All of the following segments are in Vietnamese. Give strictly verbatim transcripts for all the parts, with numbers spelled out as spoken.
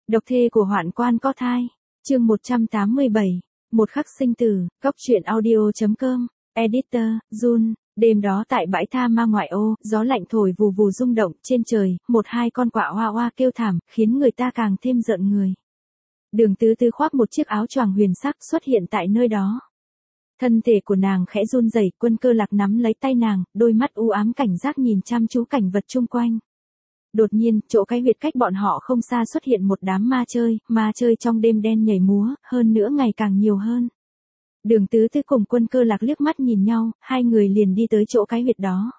Độc thê của hoạn quan có thai. Chương một trăm tám mươi bảy. Một khắc sinh tử. Góc truyện audio.com. Editor, Jun. Đêm đó tại bãi tha ma ngoại ô, gió lạnh thổi vù vù rung động, trên trời, một hai con quạ hoa hoa kêu thảm, khiến người ta càng thêm rợn người. Đường Tứ Tứ khoác một chiếc áo choàng huyền sắc xuất hiện tại nơi đó. Thân thể của nàng khẽ run rẩy, Quân Cơ Lạc nắm lấy tay nàng, đôi mắt u ám cảnh giác nhìn chăm chú cảnh vật chung quanh. Đột nhiên, chỗ cái huyệt cách bọn họ không xa xuất hiện một đám ma chơi, ma chơi trong đêm đen nhảy múa, hơn nữa ngày càng nhiều hơn. Đường Tứ Tứ cùng Quân Cơ Lạc liếc mắt nhìn nhau, hai người liền đi tới chỗ cái huyệt đó.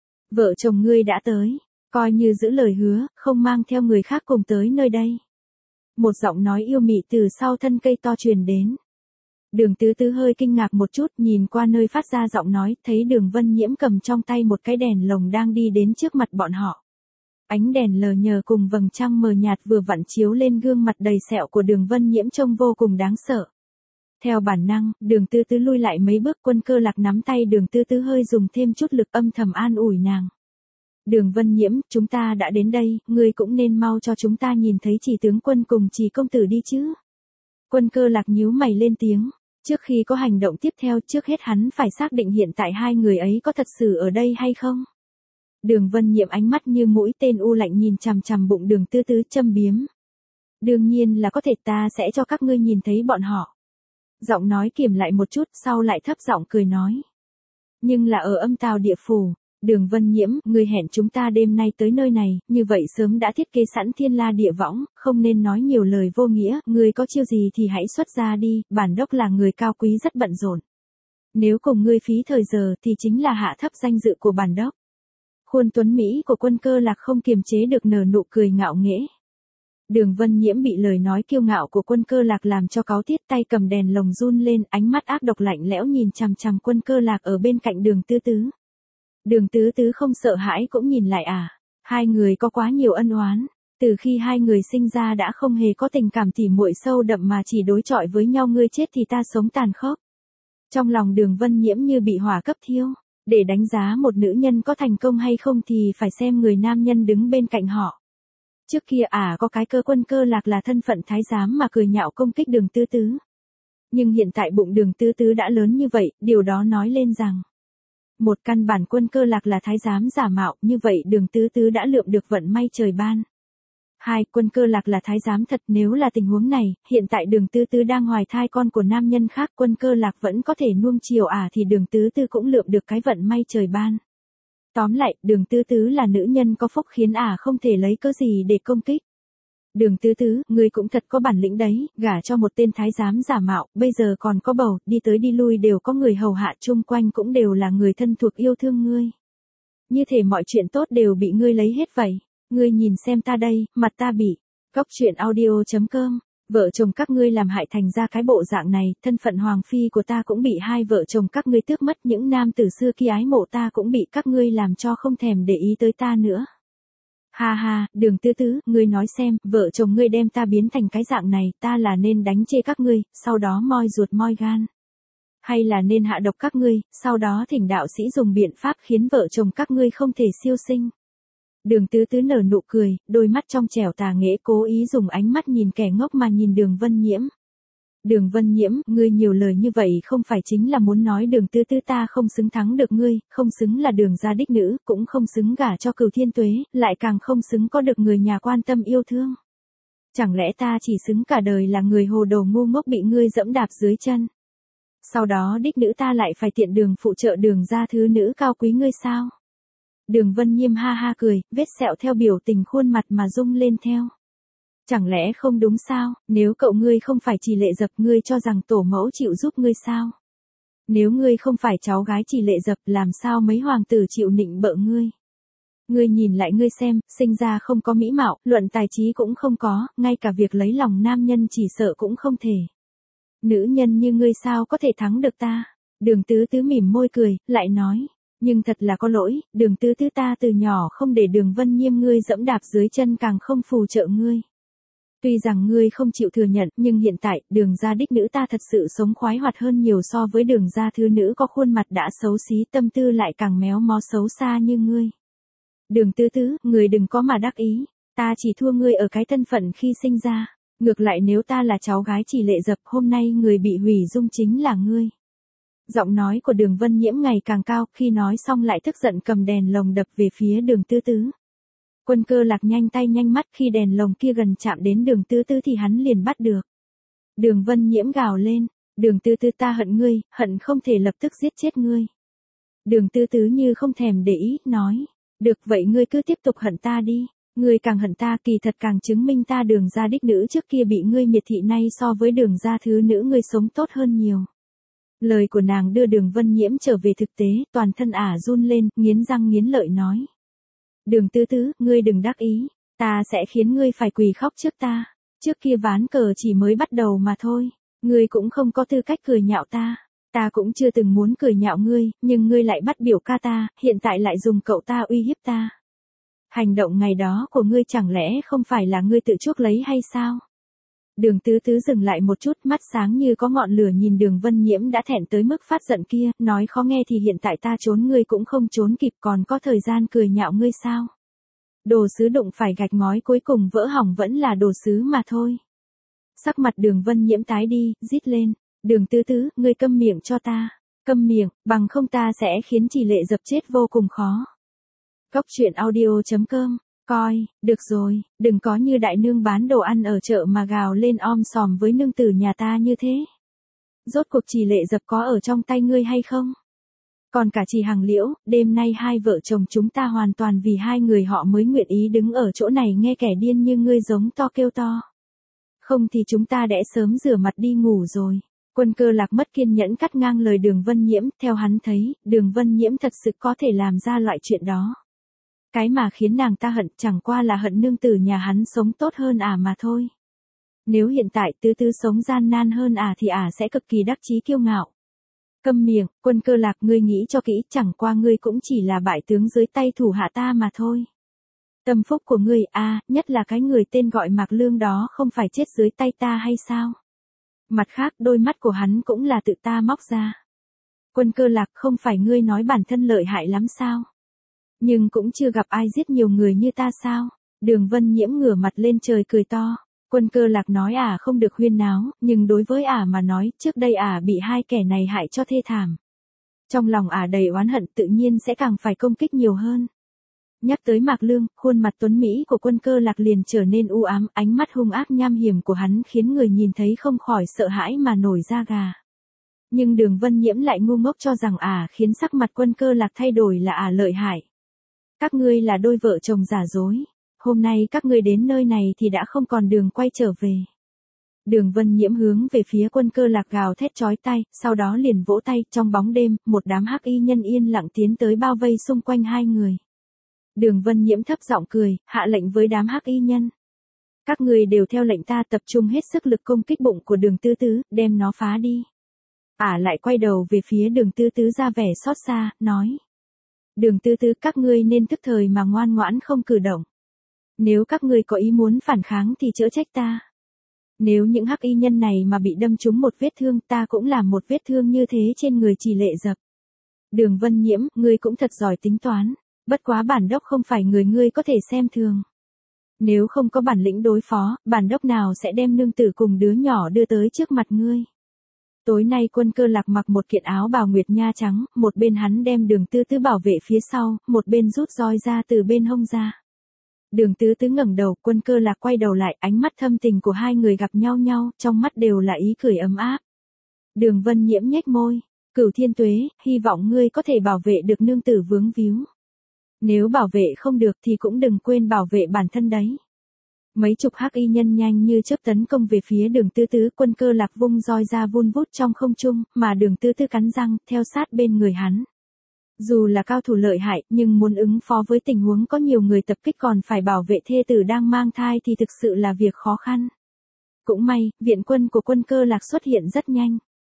Vợ chồng ngươi đã tới, coi như giữ lời hứa, không mang theo người khác cùng tới nơi đây. Một giọng nói yêu mị từ sau thân cây to truyền đến. Đường Tứ Tứ hơi kinh ngạc một chút, nhìn qua nơi phát ra giọng nói, thấy Đường Vân Nhiễm cầm trong tay một cái đèn lồng đang đi đến trước mặt bọn họ. Ánh đèn lờ nhờ cùng vầng trăng mờ nhạt vừa vặn chiếu lên gương mặt đầy sẹo của Đường Vân Nhiễm trông vô cùng đáng sợ. Theo bản năng, Đường Tứ Tứ lui lại mấy bước, Quân Cơ Lạc nắm tay Đường Tứ Tứ hơi dùng thêm chút lực âm thầm an ủi nàng. Đường Vân Nhiễm, chúng ta đã đến đây, ngươi cũng nên mau cho chúng ta nhìn thấy Chỉ tướng quân cùng Chỉ công tử đi chứ. Quân Cơ Lạc nhíu mày lên tiếng, trước khi có hành động tiếp theo trước hết hắn phải xác định hiện tại hai người ấy có thật sự ở đây hay không. Đường Vân Nhiễm ánh mắt như mũi tên u lạnh nhìn chằm chằm bụng Đường Tứ Tứ châm biếm. Đương nhiên là có thể, ta sẽ cho các ngươi nhìn thấy bọn họ. Giọng nói kiềm lại một chút, sau lại thấp giọng cười nói. Nhưng là ở Âm Tào địa phủ. Đường Vân Nhiễm, ngươi hẹn chúng ta đêm nay tới nơi này, như vậy sớm đã thiết kế sẵn thiên la địa võng, không nên nói nhiều lời vô nghĩa, ngươi có chiêu gì thì hãy xuất ra đi, bản đốc là người cao quý rất bận rộn. Nếu cùng ngươi phí thời giờ thì chính là hạ thấp danh dự của bản đốc. Khuôn tuấn Mỹ của Quân Cơ Lạc không kiềm chế được nở nụ cười ngạo nghễ. Đường Vân Nhiễm bị lời nói kiêu ngạo của Quân Cơ Lạc làm cho cáu tiết, tay cầm đèn lồng run lên, ánh mắt ác độc lạnh lẽo nhìn chằm chằm Quân Cơ Lạc ở bên cạnh Đường Tứ Tứ. Đường Tứ Tứ không sợ hãi cũng nhìn lại à, hai người có quá nhiều ân oán, từ khi hai người sinh ra đã không hề có tình cảm tỉ muội sâu đậm mà chỉ đối chọi với nhau, ngươi chết thì ta sống tàn khốc. Trong lòng Đường Vân Nhiễm như bị hỏa cấp thiêu, để đánh giá một nữ nhân có thành công hay không thì phải xem người nam nhân đứng bên cạnh họ. Trước kia à có cái cơ Quân Cơ Lạc là thân phận thái giám mà cười nhạo công kích Đường Tứ Tứ. Nhưng hiện tại bụng Đường Tứ Tứ đã lớn như vậy, điều đó nói lên rằng một căn bản Quân Cơ Lạc là thái giám giả mạo, như vậy Đường Tứ Tứ đã lượm được vận may trời ban. Hai, Quân Cơ Lạc là thái giám thật, nếu là tình huống này, hiện tại Đường Tứ Tứ đang hoài thai con của nam nhân khác, Quân Cơ Lạc vẫn có thể nuông chiều à thì Đường Tứ Tứ cũng lượm được cái vận may trời ban. Tóm lại, Đường Tứ Tứ là nữ nhân có phúc khiến à không thể lấy cớ gì để công kích. Đường Tứ Tứ, ngươi cũng thật có bản lĩnh đấy, gả cho một tên thái giám giả mạo, bây giờ còn có bầu, đi tới đi lui đều có người hầu hạ, chung quanh cũng đều là người thân thuộc yêu thương ngươi. Như thể mọi chuyện tốt đều bị ngươi lấy hết vậy. Ngươi nhìn xem ta đây, mặt ta bị. Góc truyện audio.com. Vợ chồng các ngươi làm hại thành ra cái bộ dạng này, thân phận hoàng phi của ta cũng bị hai vợ chồng các ngươi tước mất, những nam tử xưa kia ái mộ ta cũng bị các ngươi làm cho không thèm để ý tới ta nữa. Ha ha, Đường Tứ Tứ, ngươi nói xem, vợ chồng ngươi đem ta biến thành cái dạng này, ta là nên đánh chê các ngươi, sau đó moi ruột moi gan. Hay là nên hạ độc các ngươi, sau đó thỉnh đạo sĩ dùng biện pháp khiến vợ chồng các ngươi không thể siêu sinh. Đường Tứ Tứ nở nụ cười, đôi mắt trong trẻo tà nghễ cố ý dùng ánh mắt nhìn kẻ ngốc mà nhìn Đường Vân Nhiễm. Đường Vân Nhiễm, ngươi nhiều lời như vậy không phải chính là muốn nói Đường Tứ Tứ ta không xứng thắng được ngươi, không xứng là Đường gia đích nữ, cũng không xứng gả cho Cửu Thiên Tuế, lại càng không xứng có được người nhà quan tâm yêu thương. Chẳng lẽ ta chỉ xứng cả đời là người hồ đồ ngu ngốc bị ngươi dẫm đạp dưới chân? Sau đó đích nữ ta lại phải tiện đường phụ trợ Đường gia thứ nữ cao quý ngươi sao? Đường Vân Nhiễm ha ha cười, vết sẹo theo biểu tình khuôn mặt mà rung lên theo. Chẳng lẽ không đúng sao, nếu cậu ngươi không phải Chỉ Lệ Dập, ngươi cho rằng tổ mẫu chịu giúp ngươi sao? Nếu ngươi không phải cháu gái Chỉ Lệ Dập, làm sao mấy hoàng tử chịu nịnh bợ ngươi? Ngươi nhìn lại ngươi xem, sinh ra không có mỹ mạo, luận tài trí cũng không có, ngay cả việc lấy lòng nam nhân chỉ sợ cũng không thể. Nữ nhân như ngươi sao có thể thắng được ta? Đường Tứ Tứ mỉm môi cười, lại nói. Nhưng thật là có lỗi, Đường Tứ Tứ ta từ nhỏ không để Đường Vân Nhiễm ngươi dẫm đạp dưới chân, càng không phù trợ ngươi. Tuy rằng ngươi không chịu thừa nhận, nhưng hiện tại, Đường gia đích nữ ta thật sự sống khoái hoạt hơn nhiều so với Đường gia thứ nữ có khuôn mặt đã xấu xí, tâm tư lại càng méo mó xấu xa như ngươi. Đường Tứ Tứ, ngươi đừng có mà đắc ý, ta chỉ thua ngươi ở cái thân phận khi sinh ra. Ngược lại nếu ta là cháu gái Chỉ Lệ Dập, hôm nay người bị hủy dung chính là ngươi. Giọng nói của Đường Vân Nhiễm ngày càng cao, khi nói xong lại tức giận cầm đèn lồng đập về phía Đường Tứ Tứ. Quân Cơ Lạc nhanh tay nhanh mắt, khi đèn lồng kia gần chạm đến Đường Tứ Tứ thì hắn liền bắt được. Đường Vân Nhiễm gào lên, Đường Tứ Tứ, ta hận ngươi, hận không thể lập tức giết chết ngươi. Đường Tứ Tứ như không thèm để ý, nói, được vậy ngươi cứ tiếp tục hận ta đi, ngươi càng hận ta kỳ thật càng chứng minh ta Đường gia đích nữ trước kia bị ngươi miệt thị nay so với Đường gia thứ nữ ngươi sống tốt hơn nhiều. Lời của nàng đưa Đường Vân Nhiễm trở về thực tế, toàn thân ả run lên, nghiến răng nghiến lợi nói. Đường Tứ Tứ, ngươi đừng đắc ý, ta sẽ khiến ngươi phải quỳ khóc trước ta, trước kia ván cờ chỉ mới bắt đầu mà thôi, ngươi cũng không có tư cách cười nhạo ta, ta cũng chưa từng muốn cười nhạo ngươi, nhưng ngươi lại bắt biểu ca ta, hiện tại lại dùng cậu ta uy hiếp ta. Hành động ngày đó của ngươi chẳng lẽ không phải là ngươi tự chuốc lấy hay sao? Đường Tứ Tứ dừng lại một chút, mắt sáng như có ngọn lửa nhìn Đường Vân Nhiễm đã thẹn tới mức phát giận kia, nói khó nghe thì hiện tại ta trốn ngươi cũng không trốn kịp, còn có thời gian cười nhạo ngươi sao? Đồ sứ đụng phải gạch ngói cuối cùng vỡ hỏng vẫn là đồ sứ mà thôi. Sắc mặt Đường Vân Nhiễm tái đi, rít lên, Đường Tứ Tứ, ngươi câm miệng cho ta, câm miệng, bằng không ta sẽ khiến Chỉ Lệ Dập chết vô cùng khó. Cóc truyện audio chấm com, coi, được rồi, đừng có như đại nương bán đồ ăn ở chợ mà gào lên om sòm với nương tử nhà ta như thế. Rốt cuộc Chỉ Lệ Dập có ở trong tay ngươi hay không? Còn cả Chỉ Hằng Liễu, đêm nay hai vợ chồng chúng ta hoàn toàn vì hai người họ mới nguyện ý đứng ở chỗ này nghe kẻ điên như ngươi giống to kêu to. Không thì chúng ta đã sớm rửa mặt đi ngủ rồi. Quân Cơ Lạc mất kiên nhẫn cắt ngang lời Đường Vân Nhiễm, theo hắn thấy, Đường Vân Nhiễm thật sự có thể làm ra loại chuyện đó. Cái mà khiến nàng ta hận chẳng qua là hận nương tử nhà hắn sống tốt hơn ả mà thôi. Nếu hiện tại Tứ Tứ sống gian nan hơn ả thì ả sẽ cực kỳ đắc chí kiêu ngạo. Câm miệng, Quân Cơ Lạc, ngươi nghĩ cho kỹ, chẳng qua ngươi cũng chỉ là bại tướng dưới tay thủ hạ ta mà thôi. Tâm phúc của ngươi, a, à, nhất là cái người tên gọi Mạc Lương đó không phải chết dưới tay ta hay sao? Mặt khác, đôi mắt của hắn cũng là tự ta móc ra. Quân Cơ Lạc, không phải ngươi nói bản thân lợi hại lắm sao? Nhưng cũng chưa gặp ai giết nhiều người như ta sao? Đường Vân Nhiễm ngửa mặt lên trời cười to. Quân Cơ Lạc nói ả không được huyên náo, nhưng đối với ả mà nói, trước đây ả bị hai kẻ này hại cho thê thảm. Trong lòng ả đầy oán hận tự nhiên sẽ càng phải công kích nhiều hơn. Nhắc tới Mạc Lương, khuôn mặt tuấn Mỹ của Quân Cơ Lạc liền trở nên u ám, ánh mắt hung ác nham hiểm của hắn khiến người nhìn thấy không khỏi sợ hãi mà nổi da gà. Nhưng Đường Vân Nhiễm lại ngu ngốc cho rằng ả khiến sắc mặt Quân Cơ Lạc thay đổi là ả lợi hại. Các ngươi là đôi vợ chồng giả dối. Hôm nay các ngươi đến nơi này thì đã không còn đường quay trở về. Đường Vân Nhiễm hướng về phía Quân Cơ Lạc gào thét chói tai, sau đó liền vỗ tay, trong bóng đêm, một đám hắc y nhân yên lặng tiến tới bao vây xung quanh hai người. Đường Vân Nhiễm thấp giọng cười, hạ lệnh với đám hắc y nhân. Các người đều theo lệnh ta tập trung hết sức lực công kích bụng của Đường Tứ Tứ, đem nó phá đi. Ả lại quay đầu về phía Đường Tứ Tứ ra vẻ xót xa, nói. Đường Tứ Tứ, các ngươi nên tức thời mà ngoan ngoãn không cử động. Nếu các ngươi có ý muốn phản kháng thì chớ trách ta. Nếu những hắc y nhân này mà bị đâm trúng một vết thương, ta cũng làm một vết thương như thế trên người Chỉ Lệ Dập. Đường Vân Nhiễm, ngươi cũng thật giỏi tính toán, bất quá bản đốc không phải người ngươi có thể xem thường. Nếu không có bản lĩnh đối phó, bản đốc nào sẽ đem nương tử cùng đứa nhỏ đưa tới trước mặt ngươi. Tối nay Quân Cơ Lạc mặc một kiện áo bào nguyệt nha trắng, một bên hắn đem Đường Tứ Tứ bảo vệ phía sau, một bên rút roi ra từ bên hông ra. Đường Tứ Tứ ngẩng đầu, Quân Cơ Lạc quay đầu lại, ánh mắt thâm tình của hai người gặp nhau nhau, trong mắt đều là ý cười ấm áp. Đường Vân Nhiễm nhếch môi, Cửu Thiên Tuế, hy vọng ngươi có thể bảo vệ được nương tử vướng víu. Nếu bảo vệ không được thì cũng đừng quên bảo vệ bản thân đấy. Mấy chục hắc y nhân nhanh như chớp tấn công về phía Đường Tứ Tứ, Quân Cơ Lạc vung roi ra vun vút trong không trung, mà Đường Tứ Tứ cắn răng, theo sát bên người hắn. Dù là cao thủ lợi hại, nhưng muốn ứng phó với tình huống có nhiều người tập kích còn phải bảo vệ thê tử đang mang thai thì thực sự là việc khó khăn. Cũng may, viện quân của Quân Cơ Lạc xuất hiện rất nhanh.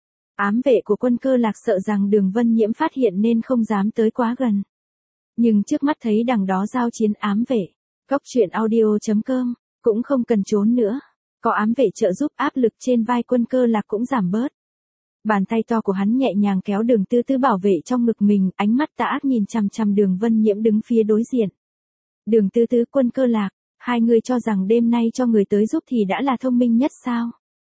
Ám vệ của Quân Cơ Lạc sợ rằng Đường Vân Nhiễm phát hiện nên không dám tới quá gần. Nhưng trước mắt thấy đằng đó giao chiến ám vệ, cóc truyện audio chấm com, cũng không cần trốn nữa. Có ám vệ trợ giúp, áp lực trên vai Quân Cơ Lạc cũng giảm bớt. Bàn tay to của hắn nhẹ nhàng kéo Đường Tứ Tứ bảo vệ trong ngực mình, ánh mắt tà ác nhìn chằm chằm Đường Vân Nhiễm đứng phía đối diện. Đường Tứ Tứ, Quân Cơ Lạc, hai người cho rằng đêm nay cho người tới giúp thì đã là thông minh nhất sao?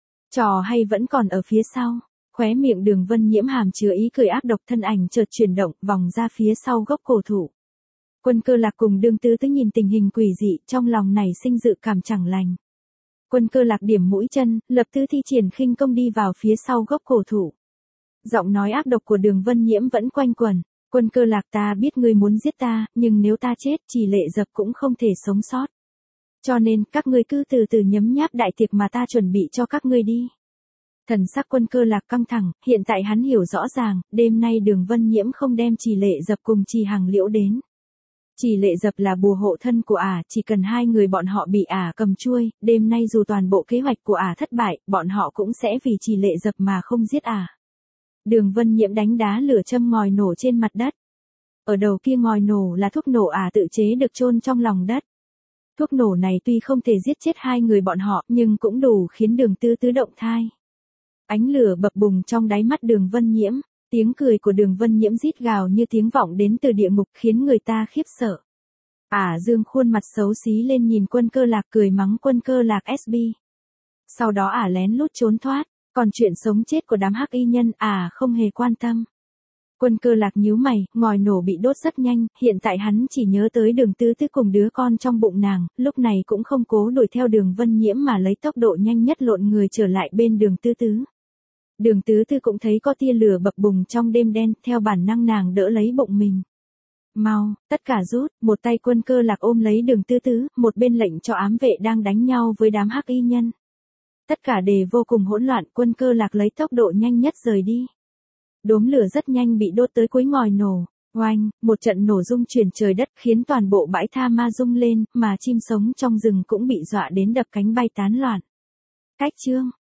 Trò hay vẫn còn ở phía sau. Khóe miệng Đường Vân Nhiễm hàm chứa ý cười ác độc, thân ảnh chợt chuyển động, vòng ra phía sau gốc cổ thụ. Quân Cơ Lạc cùng Đường Tứ Tứ nhìn tình hình quỷ dị, trong lòng này sinh dự cảm chẳng lành. Quân Cơ Lạc điểm mũi chân, lập tức thi triển khinh công đi vào phía sau gốc cổ thụ. Giọng nói ác độc của Đường Vân Nhiễm vẫn quanh quẩn. Quân Cơ Lạc, ta biết ngươi muốn giết ta, nhưng nếu ta chết, Chỉ Lệ Dập cũng không thể sống sót. Cho nên, các ngươi cứ từ từ nhấm nháp đại tiệc mà ta chuẩn bị cho các ngươi đi. Thần sắc Quân Cơ Lạc căng thẳng, hiện tại hắn hiểu rõ ràng, đêm nay Đường Vân Nhiễm không đem Chỉ Lệ Dập cùng Chỉ Hằng Liễu đến. Chỉ Lệ Dập là bùa hộ thân của ả, chỉ cần hai người bọn họ bị ả cầm chuôi, đêm nay dù toàn bộ kế hoạch của ả thất bại, bọn họ cũng sẽ vì Chỉ Lệ Dập mà không giết ả. Đường Vân Nhiễm đánh đá lửa châm ngòi nổ trên mặt đất. Ở đầu kia ngòi nổ là thuốc nổ ả tự chế được chôn trong lòng đất. Thuốc nổ này tuy không thể giết chết hai người bọn họ, nhưng cũng đủ khiến Đường Tứ Tứ động thai. Ánh lửa bập bùng trong đáy mắt Đường Vân Nhiễm, tiếng cười của Đường Vân Nhiễm rít gào như tiếng vọng đến từ địa ngục khiến người ta khiếp sợ. Ả dương khuôn mặt xấu xí lên nhìn Quân Cơ Lạc, cười mắng Quân Cơ Lạc ét bê. Sau đó ả lén lút trốn thoát, còn chuyện sống chết của đám hắc y nhân ả không hề quan tâm. Quân Cơ Lạc nhíu mày, ngòi nổ bị đốt rất nhanh, hiện tại hắn chỉ nhớ tới Đường Tứ Tứ cùng đứa con trong bụng nàng, lúc này cũng không cố đuổi theo Đường Vân Nhiễm mà lấy tốc độ nhanh nhất lộn người trở lại bên Đường Tứ Tứ. Đường Tứ Tứ cũng thấy có tia lửa bập bùng trong đêm đen, theo bản năng nàng đỡ lấy bụng mình. Mau, tất cả rút, một tay Quân Cơ Lạc ôm lấy Đường Tứ Tứ, một bên lệnh cho ám vệ đang đánh nhau với đám hắc y nhân. Tất cả đều vô cùng hỗn loạn, Quân Cơ Lạc lấy tốc độ nhanh nhất rời đi. Đốm lửa rất nhanh bị đốt tới cuối ngòi nổ. Oanh, một trận nổ rung chuyển trời đất khiến toàn bộ bãi tha ma rung lên, mà chim sống trong rừng cũng bị dọa đến đập cánh bay tán loạn. Cách chương